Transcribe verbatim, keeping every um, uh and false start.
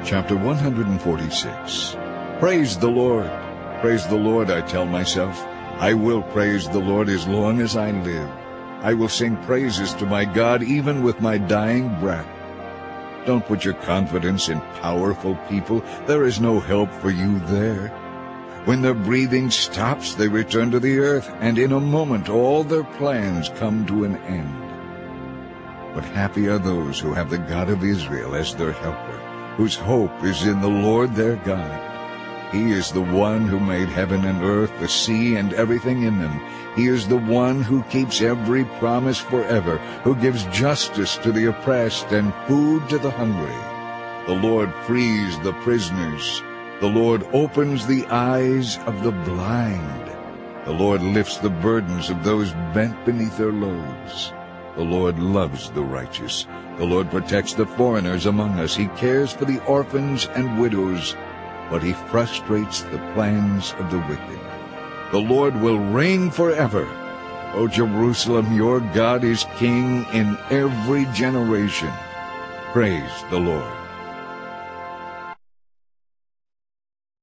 Chapter one hundred forty-six. Praise the Lord! Praise the Lord, I tell myself. I will praise the Lord as long as I live. I will sing praises to my God even with my dying breath. Don't put your confidence in powerful people. There is no help for you there. When their breathing stops, they return to the earth, and in a moment all their plans come to an end. But happy are those who have the God of Israel as their helper, whose hope is in the Lord their God. He is the one who made heaven and earth, the sea, and everything in them. He is the one who keeps every promise forever, who gives justice to the oppressed and food to the hungry. The Lord frees the prisoners. The Lord opens the eyes of the blind. The Lord lifts the burdens of those bent beneath their loads. The Lord loves the righteous. The Lord protects the foreigners among us. He cares for the orphans and widows, but he frustrates the plans of the wicked. The Lord will reign forever. O Jerusalem, your God is king in every generation. Praise the Lord.